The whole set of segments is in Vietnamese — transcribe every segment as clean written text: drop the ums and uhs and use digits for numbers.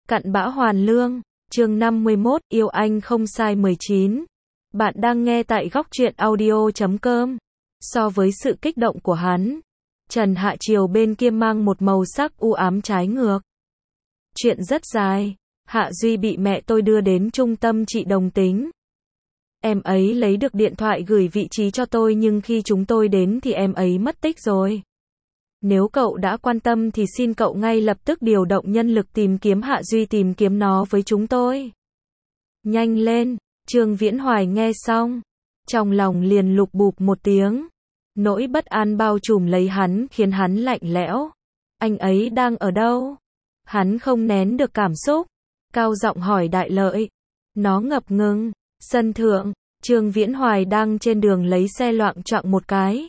Cặn bã hoàn lương, chương 51, yêu anh không sai 19. Bạn đang nghe tại góc truyện audio.com. So với sự kích động của hắn, Trần Hạ Triều bên kia mang một màu sắc u ám trái ngược. Chuyện rất dài, Hạ Duy bị mẹ tôi đưa đến trung tâm trị đồng tính. Em ấy lấy được điện thoại gửi vị trí cho tôi nhưng khi chúng tôi đến thì em ấy mất tích rồi. Nếu cậu đã quan tâm thì xin cậu ngay lập tức điều động nhân lực tìm kiếm Hạ Duy, tìm kiếm nó với chúng tôi. Nhanh lên, Trương Viễn Hoài nghe xong, trong lòng liền lục bụp một tiếng. Nỗi bất an bao trùm lấy hắn khiến hắn lạnh lẽo. Anh ấy đang ở đâu? Hắn không nén được cảm xúc, cao giọng hỏi Đại Lợi. Nó ngập ngừng, sân thượng, Trương Viễn Hoài đang trên đường lấy xe loạng choạng một cái.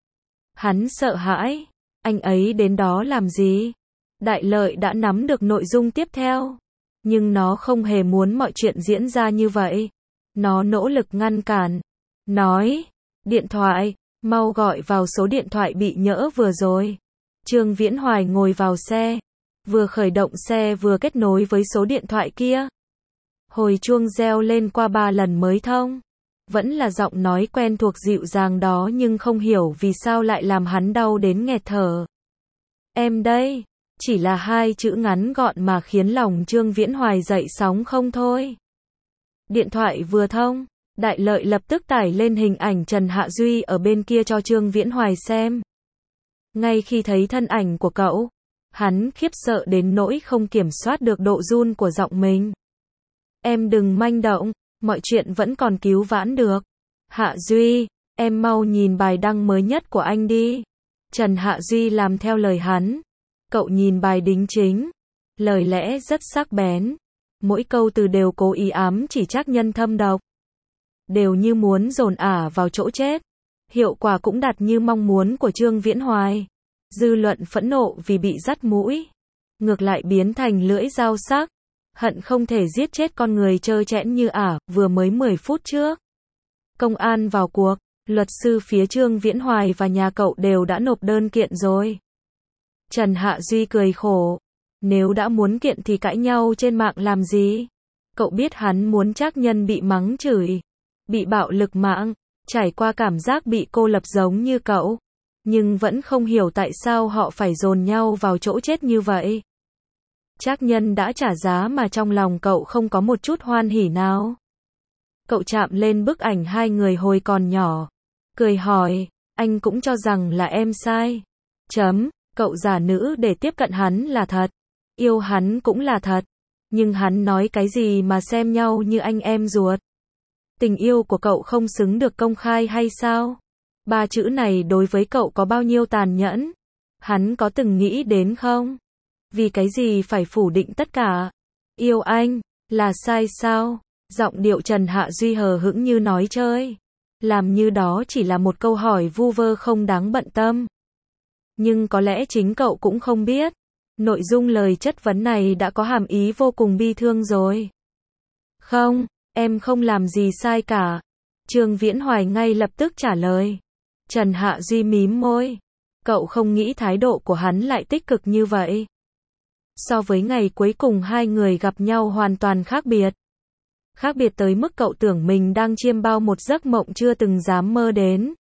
Hắn sợ hãi. Anh ấy đến đó làm gì? Đại Lợi đã nắm được nội dung tiếp theo. Nhưng nó không hề muốn mọi chuyện diễn ra như vậy. Nó nỗ lực ngăn cản. Nói, điện thoại, mau gọi vào số điện thoại bị nhỡ vừa rồi. Trương Viễn Hoài ngồi vào xe. Vừa khởi động xe vừa kết nối với số điện thoại kia. Hồi chuông reo lên qua 3 lần mới thông. Vẫn là giọng nói quen thuộc dịu dàng đó nhưng không hiểu vì sao lại làm hắn đau đến nghẹt thở. Em đây, chỉ là 2 chữ ngắn gọn mà khiến lòng Trương Viễn Hoài dậy sóng không thôi. Điện thoại vừa thông, Đại Lợi lập tức tải lên hình ảnh Trần Hạ Duy ở bên kia cho Trương Viễn Hoài xem. Ngay khi thấy thân ảnh của cậu, hắn khiếp sợ đến nỗi không kiểm soát được độ run của giọng mình. Em đừng manh động. Mọi chuyện vẫn còn cứu vãn được. Hạ Duy, em mau nhìn bài đăng mới nhất của anh đi. Trần Hạ Duy làm theo lời hắn. Cậu nhìn bài đính chính. Lời lẽ rất sắc bén. Mỗi câu từ đều cố ý ám chỉ trách nhân thâm độc. Đều như muốn dồn ả vào chỗ chết. Hiệu quả cũng đạt như mong muốn của Trương Viễn Hoài. Dư luận phẫn nộ vì bị dắt mũi. Ngược lại biến thành lưỡi dao sắc. Hận không thể giết chết con người trơ trẽn như ả, vừa mới 10 phút trước. Công an vào cuộc, luật sư phía Trương Viễn Hoài và nhà cậu đều đã nộp đơn kiện rồi. Trần Hạ Duy cười khổ. Nếu đã muốn kiện thì cãi nhau trên mạng làm gì? Cậu biết hắn muốn trách nhân bị mắng chửi, bị bạo lực mạng, trải qua cảm giác bị cô lập giống như cậu. Nhưng vẫn không hiểu tại sao họ phải dồn nhau vào chỗ chết như vậy. Trác nhân đã trả giá mà trong lòng cậu không có một chút hoan hỉ nào. Cậu chạm lên bức ảnh 2 người hồi còn nhỏ. Cười hỏi, anh cũng cho rằng là em sai. Cậu giả nữ để tiếp cận hắn là thật. Yêu hắn cũng là thật. Nhưng hắn nói cái gì mà xem nhau như anh em ruột. Tình yêu của cậu không xứng được công khai hay sao? 3 chữ này đối với cậu có bao nhiêu tàn nhẫn? Hắn có từng nghĩ đến không? Vì cái gì phải phủ định tất cả? Yêu anh, là sai sao? Giọng điệu Trần Hạ Duy hờ hững như nói chơi. Làm như đó chỉ là một câu hỏi vu vơ không đáng bận tâm. Nhưng có lẽ chính cậu cũng không biết. Nội dung lời chất vấn này đã có hàm ý vô cùng bi thương rồi. Không, em không làm gì sai cả. Trương Viễn Hoài ngay lập tức trả lời. Trần Hạ Duy mím môi. Cậu không nghĩ thái độ của hắn lại tích cực như vậy. So với ngày cuối cùng 2 người gặp nhau hoàn toàn khác biệt. Khác biệt tới mức cậu tưởng mình đang chiêm bao một giấc mộng chưa từng dám mơ đến.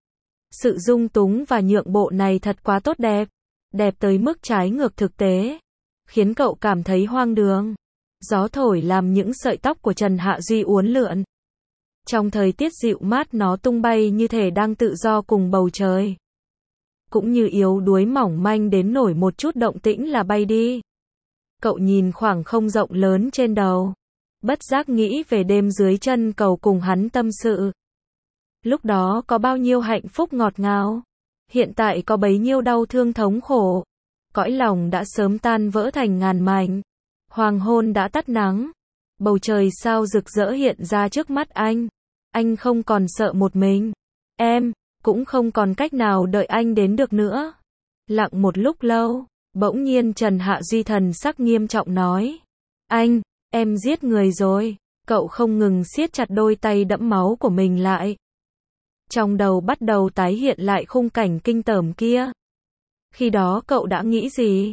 Sự dung túng và nhượng bộ này thật quá tốt đẹp. Đẹp tới mức trái ngược thực tế. Khiến cậu cảm thấy hoang đường. Gió thổi làm những sợi tóc của Trần Hạ Duy uốn lượn. Trong thời tiết dịu mát nó tung bay như thể đang tự do cùng bầu trời. Cũng như yếu đuối mỏng manh đến nổi một chút động tĩnh là bay đi. Cậu nhìn khoảng không rộng lớn trên đầu. Bất giác nghĩ về đêm dưới chân cầu cùng hắn tâm sự. Lúc đó có bao nhiêu hạnh phúc ngọt ngào. Hiện tại có bấy nhiêu đau thương thống khổ. Cõi lòng đã sớm tan vỡ thành ngàn mảnh. Hoàng hôn đã tắt nắng. Bầu trời sao rực rỡ hiện ra trước mắt anh. Anh không còn sợ một mình. Em cũng không còn cách nào đợi anh đến được nữa. Lặng một lúc lâu. Bỗng nhiên Trần Hạ Duy thần sắc nghiêm trọng nói. Anh, em giết người rồi. Cậu không ngừng siết chặt đôi tay đẫm máu của mình lại. Trong đầu bắt đầu tái hiện lại khung cảnh kinh tởm kia. Khi đó cậu đã nghĩ gì?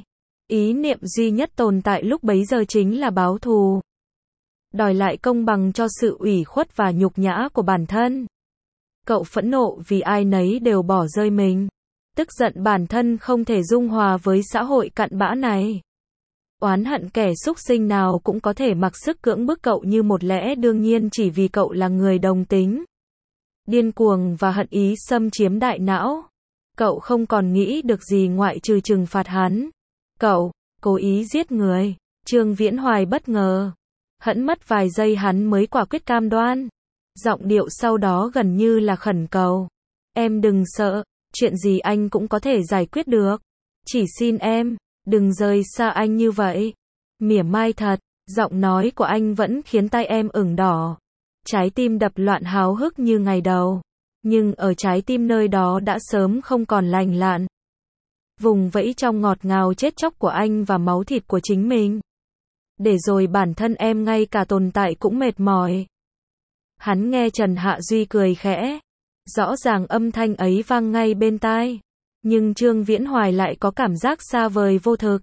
Ý niệm duy nhất tồn tại lúc bấy giờ chính là báo thù. Đòi lại công bằng cho sự ủy khuất và nhục nhã của bản thân. Cậu phẫn nộ vì ai nấy đều bỏ rơi mình. Tức giận bản thân không thể dung hòa với xã hội cặn bã này. Oán hận kẻ súc sinh nào cũng có thể mặc sức cưỡng bức cậu như một lẽ đương nhiên chỉ vì cậu là người đồng tính. Điên cuồng và hận ý xâm chiếm đại não. Cậu không còn nghĩ được gì ngoại trừ trừng phạt hắn. Cậu cố ý giết người. Trương Viễn Hoài bất ngờ. Hẫn mất vài giây hắn mới quả quyết cam đoan. Giọng điệu sau đó gần như là khẩn cầu. Em đừng sợ, chuyện gì anh cũng có thể giải quyết được. Chỉ xin em, đừng rời xa anh như vậy. Mỉa mai thật, giọng nói của anh vẫn khiến tai em ửng đỏ. Trái tim đập loạn háo hức như ngày đầu. Nhưng ở trái tim nơi đó đã sớm không còn lành lặn. Vùng vẫy trong ngọt ngào chết chóc của anh và máu thịt của chính mình. Để rồi bản thân em ngay cả tồn tại cũng mệt mỏi. Hắn nghe Trần Hạ Duy cười khẽ. Rõ ràng âm thanh ấy vang ngay bên tai. Nhưng Trương Viễn Hoài lại có cảm giác xa vời vô thực.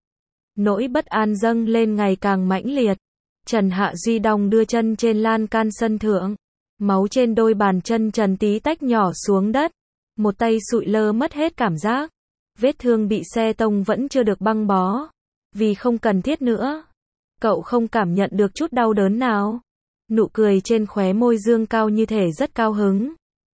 Nỗi bất an dâng lên ngày càng mãnh liệt. Trần Hạ Duy đong đưa chân trên lan can sân thượng. Máu trên đôi bàn chân trần tí tách nhỏ xuống đất. Một tay sụi lơ mất hết cảm giác. Vết thương bị xe tông vẫn chưa được băng bó. Vì không cần thiết nữa. Cậu không cảm nhận được chút đau đớn nào. Nụ cười trên khóe môi dương cao như thể rất cao hứng.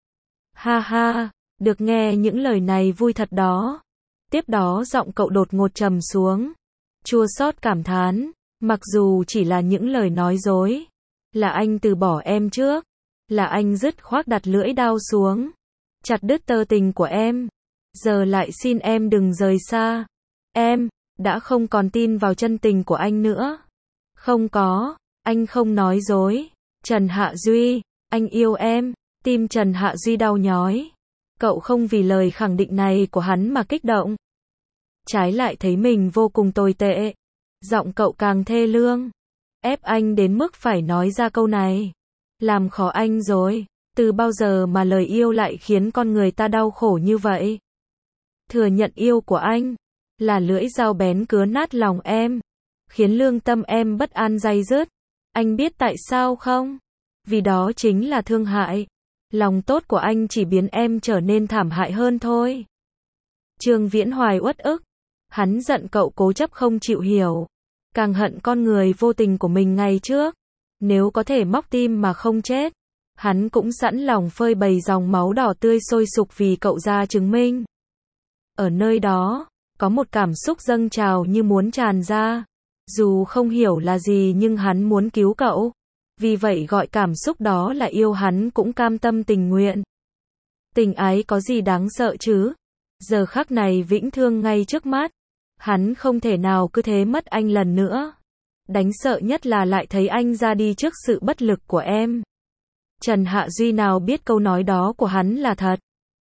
Ha ha, được nghe những lời này vui thật đó. Tiếp đó giọng cậu đột ngột trầm xuống. Chua xót cảm thán, mặc dù chỉ là những lời nói dối. Là anh từ bỏ em trước. Là anh dứt khoát đặt lưỡi đao xuống. Chặt đứt tơ tình của em. Giờ lại xin em đừng rời xa. Em đã không còn tin vào chân tình của anh nữa. Không có, anh không nói dối. Trần Hạ Duy, anh yêu em. Tim Trần Hạ Duy đau nhói. Cậu không vì lời khẳng định này của hắn mà kích động. Trái lại thấy mình vô cùng tồi tệ. Giọng cậu càng thê lương. Ép anh đến mức phải nói ra câu này. Làm khó anh rồi. Từ bao giờ mà lời yêu lại khiến con người ta đau khổ như vậy? Thừa nhận yêu của anh là lưỡi dao bén cứa nát lòng em. Khiến lương tâm em bất an day dứt. Anh biết tại sao không? Vì đó chính là thương hại. Lòng tốt của anh chỉ biến em trở nên thảm hại hơn thôi. Trương Viễn Hoài uất ức. Hắn giận cậu cố chấp không chịu hiểu. Càng hận con người vô tình của mình ngày trước. Nếu có thể móc tim mà không chết, hắn cũng sẵn lòng phơi bày dòng máu đỏ tươi sôi sục vì cậu ra chứng minh. Ở nơi đó, có một cảm xúc dâng trào như muốn tràn ra. Dù không hiểu là gì nhưng hắn muốn cứu cậu. Vì vậy gọi cảm xúc đó là yêu, hắn cũng cam tâm tình nguyện. Tình ái có gì đáng sợ chứ? Giờ khắc này Vĩnh Thương ngay trước mắt. Hắn không thể nào cứ thế mất anh lần nữa. Đáng sợ nhất là lại thấy anh ra đi trước sự bất lực của em. Trần Hạ Duy nào biết câu nói đó của hắn là thật.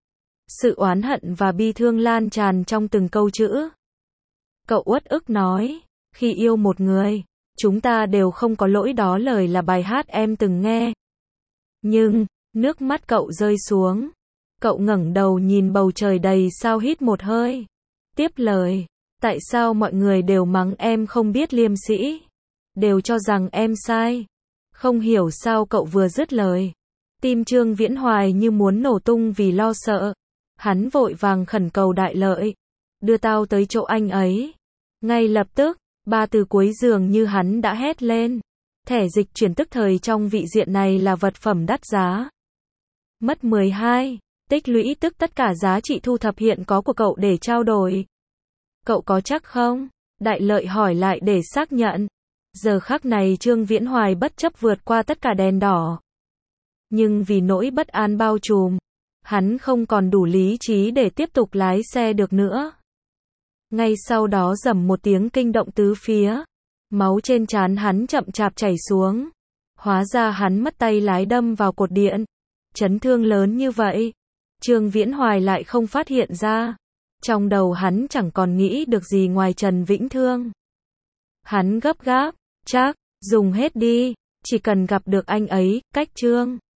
Sự oán hận và bi thương lan tràn trong từng câu chữ. Cậu uất ức nói, khi yêu một người, chúng ta đều không có lỗi, đó lời là bài hát em từng nghe. Nhưng, nước mắt cậu rơi xuống. Cậu ngẩng đầu nhìn bầu trời đầy sao, hít một hơi. Tiếp lời, tại sao mọi người đều mắng em không biết liêm sĩ? Đều cho rằng em sai. Không hiểu sao cậu vừa dứt lời. Tim Trương Viễn Hoài như muốn nổ tung vì lo sợ. Hắn vội vàng khẩn cầu Đại Lợi. Đưa tao tới chỗ anh ấy. Ngay lập tức, ba từ cuối dường như hắn đã hét lên. Thẻ dịch chuyển tức thời trong vị diện này là vật phẩm đắt giá. Mất 12, tích lũy tức tất cả giá trị thu thập hiện có của cậu để trao đổi. Cậu có chắc không? Đại Lợi hỏi lại để xác nhận. Giờ khắc này Trương Viễn Hoài bất chấp vượt qua tất cả đèn đỏ. Nhưng vì nỗi bất an bao trùm, hắn không còn đủ lý trí để tiếp tục lái xe được nữa. Ngay sau đó rầm một tiếng kinh động tứ phía. Máu trên trán hắn chậm chạp chảy xuống. Hóa ra hắn mất tay lái đâm vào cột điện. Chấn thương lớn như vậy, Trương Viễn Hoài lại không phát hiện ra. Trong đầu hắn chẳng còn nghĩ được gì ngoài Trần Vĩnh Thương. Hắn gấp gáp, chắc, dùng hết đi, chỉ cần gặp được anh ấy, cách Trương